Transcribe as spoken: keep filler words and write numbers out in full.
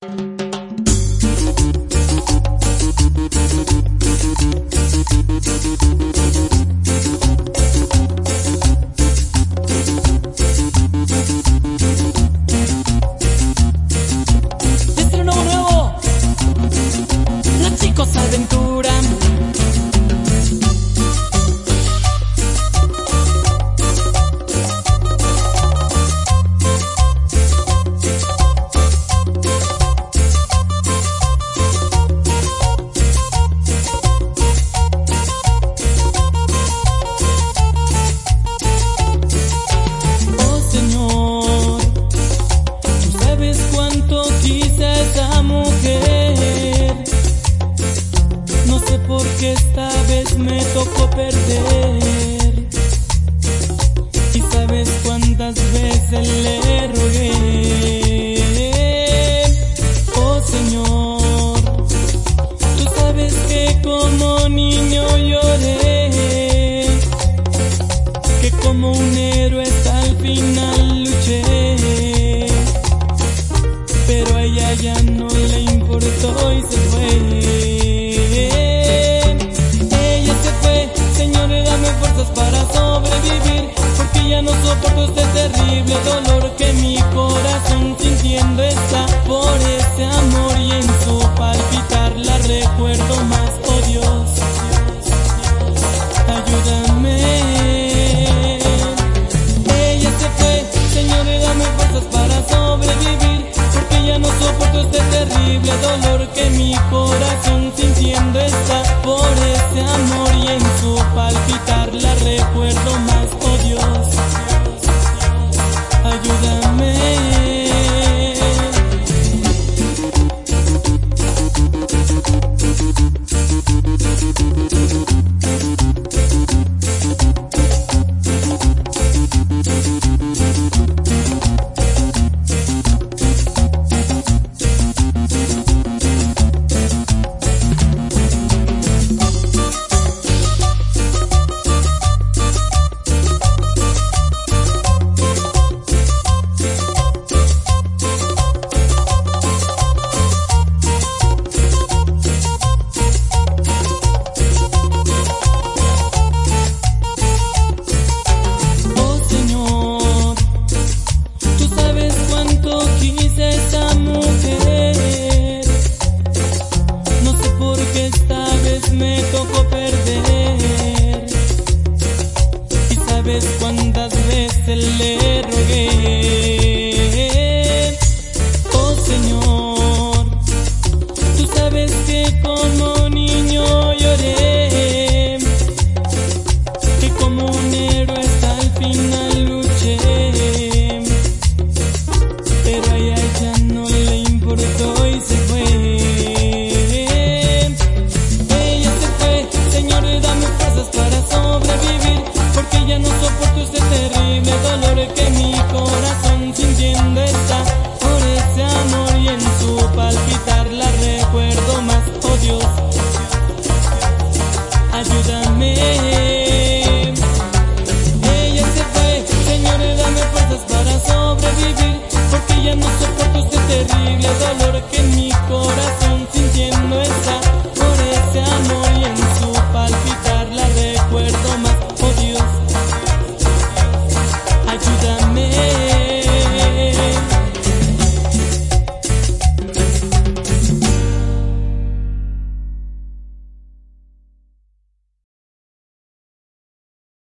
Estreno nuevo, los chicos aventura. Porque esta vez me tocó perder. Y sabes cuántas veces le rogué. Oh Señor, tú sabes que como niño lloré, que como un héroe hasta el final luché. Pero a ella ya no le importó y se fue. Para sobrevivir, porque ya no soporto este terrible dolor que mi corazón sintiendo está por ese amor, y en su palpitar la recuerdo más. Oh Dios, ayúdame. Ella se fue, Señor, dame fuerzas para sobrevivir, porque ya no soporto este terrible dolor que mi corazón sintiendo está por ese amor, y en su palpitar la recuerdo más. Oh Dios, ayúdame. Me tocó perder, y sabes cuántas veces le rogué. Oh Señor, tú sabes que como niño lloré, que como un héroe hasta el final luché. Pero a ella ya no le importó y se fue. Dolor que mi corazón sintiendo está por ese amor, y en su palpitar la recuerdo más. Oh Dios, ayúdame. Ella se fue, Señor, dame fuerzas para sobrevivir, porque ya no soporto este terrible dolor que